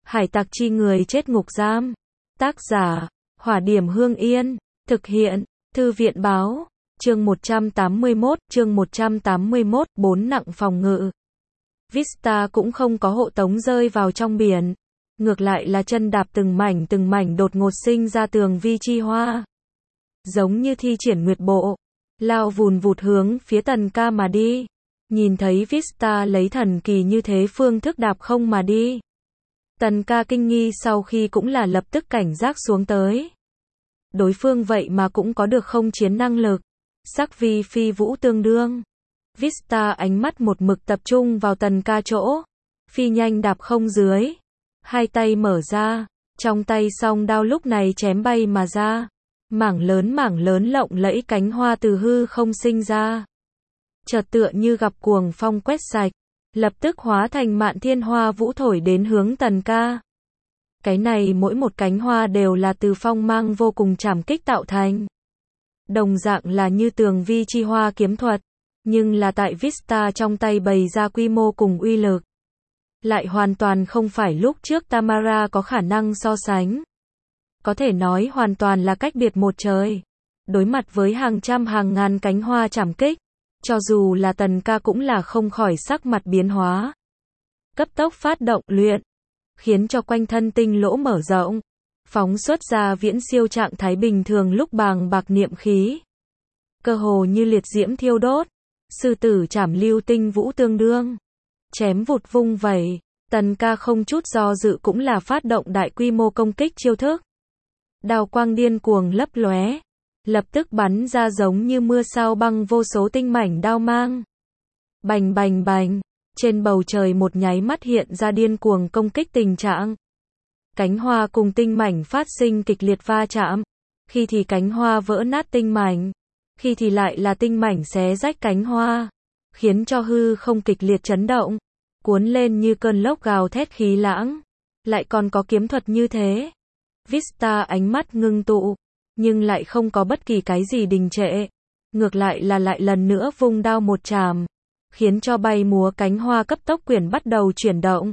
Hải tặc chi người chết ngục giam. Tác giả, Hỏa Điểm Hương Yên. Thực hiện, Thư viện báo. Chương 181, 4 nặng phòng ngự. Vista cũng không có hộ tống rơi vào trong biển. Ngược lại là chân đạp từng mảnh đột ngột sinh ra tường vi chi hoa. Giống như thi triển nguyệt bộ, lao vùn vụt hướng phía Tần Ca mà đi. Nhìn thấy Vista lấy thần kỳ như thế phương thức đạp không mà đi. Tần Ca kinh nghi sau khi cũng là lập tức cảnh giác xuống tới. Đối phương vậy mà cũng có được không chiến năng lực. Sắc vi phi vũ tương đương. Vista ánh mắt một mực tập trung vào Tần Ca chỗ. Phi nhanh đạp không dưới. Hai tay mở ra. Trong tay song đao lúc này chém bay mà ra. Mảng lớn lộng lẫy cánh hoa từ hư không sinh ra. Chợt tựa như gặp cuồng phong quét sạch. Lập tức hóa thành mạn thiên hoa vũ thổi đến hướng Tần Ca. Cái này mỗi một cánh hoa đều là từ phong mang vô cùng trảm kích tạo thành. Đồng dạng là như tường vi chi hoa kiếm thuật. Nhưng là tại Vista trong tay bày ra quy mô cùng uy lực. Lại hoàn toàn không phải lúc trước Tamara có khả năng so sánh. Có thể nói hoàn toàn là cách biệt một trời. Đối mặt với hàng trăm hàng ngàn cánh hoa trảm kích. Cho dù là Tần Ca cũng là không khỏi sắc mặt biến hóa. Cấp tốc phát động luyện. Khiến cho quanh thân tinh lỗ mở rộng. Phóng xuất ra viễn siêu trạng thái bình thường lúc bàng bạc niệm khí. Cơ hồ như liệt diễm thiêu đốt. Sư tử trảm lưu tinh vũ tương đương. Chém vụt vung vẩy. Tần Ca không chút do dự cũng là phát động đại quy mô công kích chiêu thức. Đao quang điên cuồng lấp lóe. Lập tức bắn ra giống như mưa sao băng vô số tinh mảnh đao mang. Bành bành bành. Trên bầu trời một nháy mắt hiện ra điên cuồng công kích tình trạng. Cánh hoa cùng tinh mảnh phát sinh kịch liệt va chạm. Khi thì cánh hoa vỡ nát tinh mảnh. Khi thì lại là tinh mảnh xé rách cánh hoa. Khiến cho hư không kịch liệt chấn động. Cuốn lên như cơn lốc gào thét khí lãng. Lại còn có kiếm thuật như thế. Vista ánh mắt ngưng tụ. Nhưng lại không có bất kỳ cái gì đình trệ. Ngược lại là lại lần nữa vung đao một chàm. Khiến cho bay múa cánh hoa cấp tốc quyển bắt đầu chuyển động.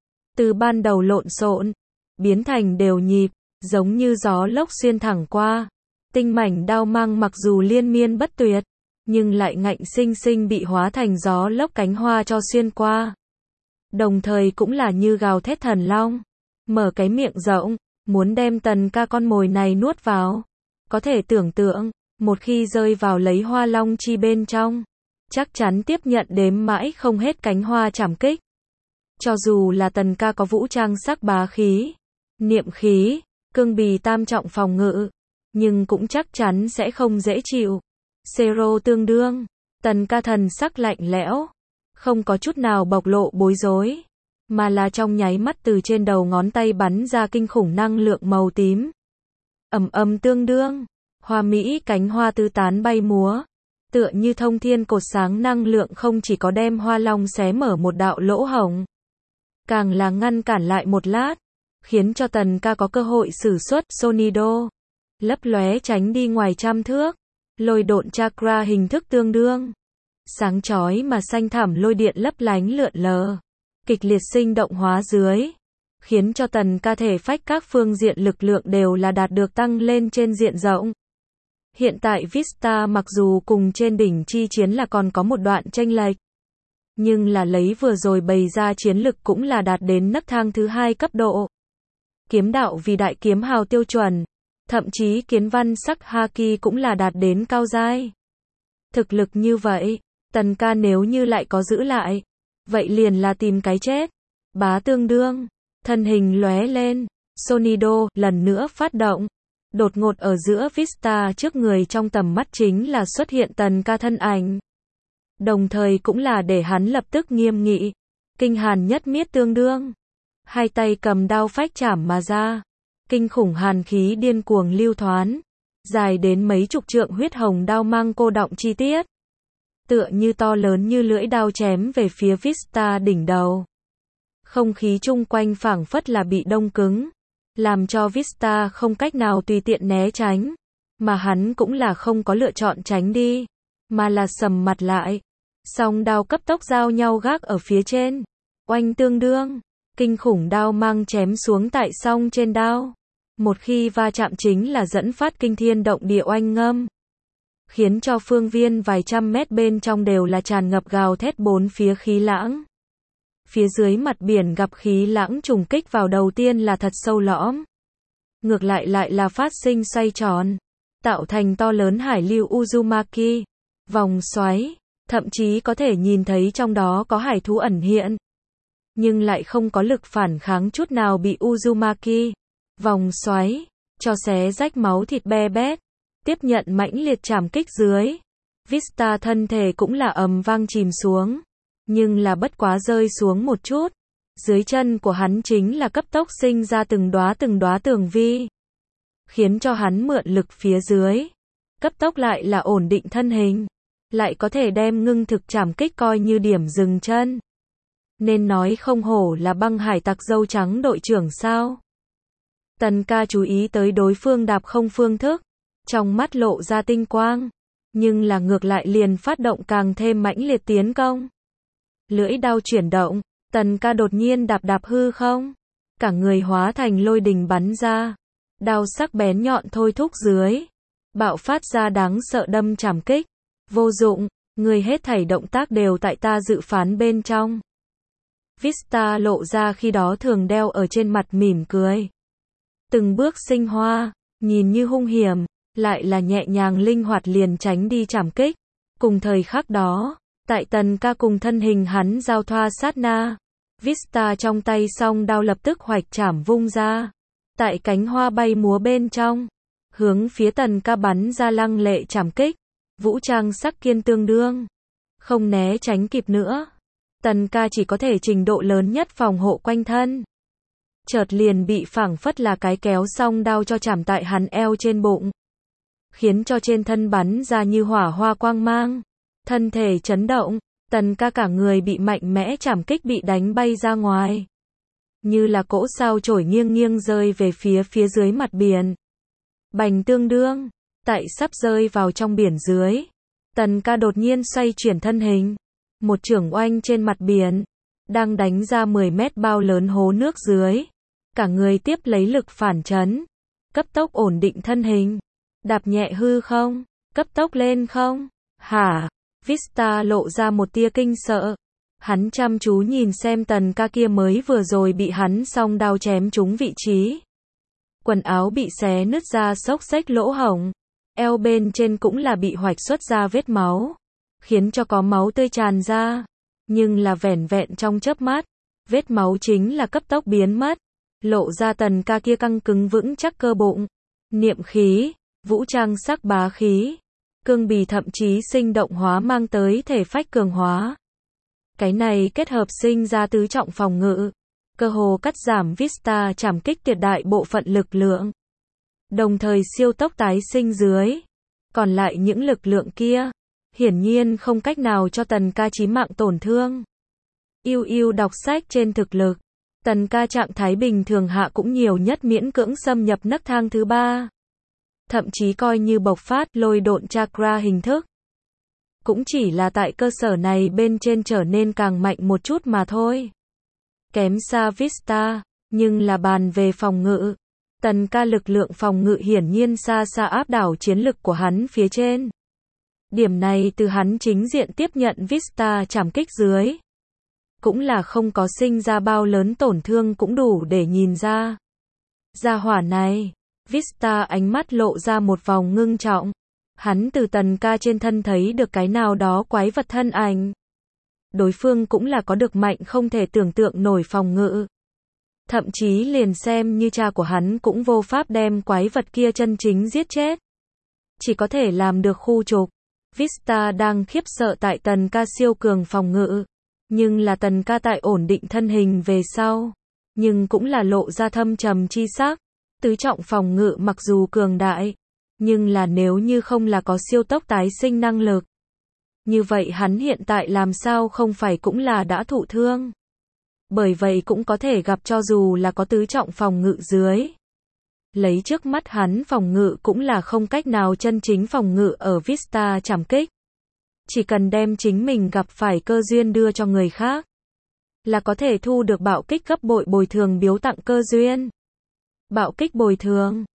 Từ ban đầu lộn xộn. Biến thành đều nhịp. Giống như gió lốc xuyên thẳng qua. Tinh mảnh đao mang mặc dù liên miên bất tuyệt. Nhưng lại ngạnh sinh sinh bị hóa thành gió lốc cánh hoa cho xuyên qua. Đồng thời cũng là như gào thét thần long. Mở cái miệng rộng. Muốn đem Tần Ca con mồi này nuốt vào. Có thể tưởng tượng, một khi rơi vào lấy hoa long chi bên trong, chắc chắn tiếp nhận đếm mãi không hết cánh hoa trảm kích. Cho dù là Tần Ca có vũ trang sắc bá khí, niệm khí, cương bì tam trọng phòng ngự, nhưng cũng chắc chắn sẽ không dễ chịu. Zero tương đương, Tần Ca thần sắc lạnh lẽo, không có chút nào bộc lộ bối rối, mà là trong nháy mắt từ trên đầu ngón tay bắn ra kinh khủng năng lượng màu tím. Tương đương, hoa mỹ cánh hoa tứ tán bay múa, tựa như thông thiên cột sáng năng lượng không chỉ có đem hoa long xé mở một đạo lỗ hổng, càng là ngăn cản lại một lát, khiến cho Tần Ca có cơ hội sử xuất Sonido, lấp lóe tránh đi ngoài trăm thước, lôi độn chakra hình thức tương đương, sáng chói mà xanh thẳm lôi điện lấp lánh lượn lờ, kịch liệt sinh động hóa dưới. Khiến cho Tần Ca thể phách các phương diện lực lượng đều là đạt được tăng lên trên diện rộng. Hiện tại Vista mặc dù cùng trên đỉnh chi chiến là còn có một đoạn chênh lệch. Nhưng là lấy vừa rồi bày ra chiến lực cũng là đạt đến nấc thang thứ 2 cấp độ. Kiếm đạo vì đại kiếm hào tiêu chuẩn. Thậm chí kiến văn sắc haki cũng là đạt đến cao giai. Thực lực như vậy, Tần Ca nếu như lại có giữ lại, vậy liền là tìm cái chết. Bá tương đương. Thân hình lóe lên, Sonido lần nữa phát động. Đột ngột ở giữa Vista trước người trong tầm mắt chính là xuất hiện Tần Ca thân ảnh. Đồng thời cũng là để hắn lập tức nghiêm nghị. Kinh hàn nhất miết tương đương. Hai tay cầm đao phách chảm mà ra. Kinh khủng hàn khí điên cuồng lưu thoán. Dài đến mấy chục trượng huyết hồng đao mang cô đọng chi tiết. Tựa như to lớn như lưỡi đao chém về phía Vista đỉnh đầu. Không khí chung quanh phảng phất là bị đông cứng, làm cho Vista không cách nào tùy tiện né tránh, mà hắn cũng là không có lựa chọn tránh đi, mà là sầm mặt lại. Song đao cấp tốc giao nhau gác ở phía trên, oanh tương đương, Kinh khủng đao mang chém xuống tại song trên đao. Một khi va chạm chính là dẫn phát kinh thiên động địa oanh ngâm, khiến cho phương viên vài trăm mét bên trong đều là tràn ngập gào thét bốn phía khí lãng. Phía dưới mặt biển gặp khí lãng trùng kích vào đầu tiên là thật sâu lõm. Ngược lại lại là phát sinh xoay tròn, tạo thành to lớn hải lưu Uzumaki, vòng xoáy, thậm chí có thể nhìn thấy trong đó có hải thú ẩn hiện. Nhưng lại không có lực phản kháng chút nào bị Uzumaki, vòng xoáy, cho xé rách máu thịt be bét. Tiếp nhận mãnh liệt trảm kích dưới, Vista thân thể cũng là ầm vang chìm xuống, nhưng là bất quá rơi xuống một chút. Dưới chân của hắn chính là cấp tốc sinh ra từng đóa tường vi, khiến cho hắn mượn lực phía dưới, cấp tốc lại là ổn định thân hình, lại có thể đem ngưng thực trảm kích coi như điểm dừng chân. Nên nói không hổ là băng hải tặc dâu trắng đội trưởng sao. Tần ca chú ý tới đối phương đạp không phương thức, trong mắt lộ ra tinh quang, nhưng là ngược lại liền phát động càng thêm mãnh liệt tiến công. Lưỡi đao chuyển động, tần ca đột nhiên đạp hư không, cả người hóa thành lôi đình bắn ra, đao sắc bén nhọn thôi thúc dưới, bạo phát ra đáng sợ đâm trảm kích. Vô dụng, người hết thảy động tác đều tại ta dự phán bên trong. Vista lộ ra khi đó thường đeo ở trên mặt mỉm cười. Từng bước sinh hoa, nhìn như hung hiểm, lại là nhẹ nhàng linh hoạt liền tránh đi trảm kích. Cùng thời khắc đó, tại tần ca cùng thân hình hắn giao thoa sát na, Vista trong tay song đao lập tức hoạch trảm vung ra. Tại cánh hoa bay múa bên trong, hướng phía tần ca bắn ra lăng lệ trảm kích. Vũ trang sắc kiên tương đương, không né tránh kịp nữa. Tần ca chỉ có thể trình độ lớn nhất phòng hộ quanh thân. Chợt liền bị phảng phất là cái kéo song đao cho chạm tại hắn eo trên bụng, khiến cho trên thân bắn ra như hỏa hoa quang mang. Thân thể chấn động, tần ca cả người bị mạnh mẽ chạm kích bị đánh bay ra ngoài. Như là cỗ sao chổi nghiêng nghiêng rơi về phía dưới mặt biển. Bành tương đương, tại sắp rơi vào trong biển dưới. Tần ca đột nhiên xoay chuyển thân hình. Một chưởng oanh trên mặt biển, đang đánh ra 10 mét bao lớn hố nước dưới. Cả người tiếp lấy lực phản chấn, cấp tốc ổn định thân hình. Đạp nhẹ hư không, cấp tốc lên không. Hả? Vista lộ ra một tia kinh sợ. Hắn chăm chú nhìn xem tần ca kia mới vừa rồi bị hắn song đao chém trúng vị trí. Quần áo bị xé nứt ra xốc xếch lỗ hổng. Eo bên trên cũng là bị hoạch xuất ra vết máu, khiến cho có máu tươi tràn ra. Nhưng là vẻn vẹn trong chớp mắt, vết máu chính là cấp tốc biến mất, lộ ra tần ca kia căng cứng vững chắc cơ bụng, niệm khí, vũ trang sắc bá khí, cương bì thậm chí sinh động hóa mang tới thể phách cường hóa. Cái này kết hợp sinh ra tứ trọng phòng ngự, cơ hồ cắt giảm Vista trảm kích tuyệt đại bộ phận lực lượng. Đồng thời siêu tốc tái sinh dưới. Còn lại những lực lượng kia, hiển nhiên không cách nào cho tần ca chí mạng tổn thương. Yêu đọc sách trên thực lực. Tần ca trạng thái bình thường hạ cũng nhiều nhất miễn cưỡng xâm nhập nấc thang thứ 3. Thậm chí coi như bộc phát lôi độn chakra hình thức. Cũng chỉ là tại cơ sở này bên trên trở nên càng mạnh một chút mà thôi. Kém xa Vista, nhưng là bàn về phòng ngự. Tần ca lực lượng phòng ngự hiển nhiên xa xa áp đảo chiến lực của hắn phía trên. Điểm này từ hắn chính diện tiếp nhận Vista trảm kích dưới. Cũng là không có sinh ra bao lớn tổn thương cũng đủ để nhìn ra. Gia hỏa này, Vista ánh mắt lộ ra một vòng ngưng trọng. Hắn từ tần ca trên thân thấy được cái nào đó quái vật thân ảnh. Đối phương cũng là có được mạnh không thể tưởng tượng nổi phòng ngự. Thậm chí liền xem như cha của hắn cũng vô pháp đem quái vật kia chân chính giết chết. Chỉ có thể làm được khu trục. Vista đang khiếp sợ tại tần ca siêu cường phòng ngự. Nhưng là tần ca tại ổn định thân hình về sau. Nhưng cũng là lộ ra thâm trầm chi sắc. Tứ trọng phòng ngự mặc dù cường đại. Nhưng là nếu như không là có siêu tốc tái sinh năng lực. Như vậy hắn hiện tại làm sao không phải cũng là đã thụ thương. Bởi vậy cũng có thể gặp cho dù là có tứ trọng phòng ngự dưới. Lấy trước mắt hắn phòng ngự cũng là không cách nào chân chính phòng ngự ở Vista trảm kích. Chỉ cần đem chính mình gặp phải cơ duyên đưa cho người khác. là có thể thu được bạo kích gấp bội bồi thường biếu tặng cơ duyên. Bạo kích bồi thường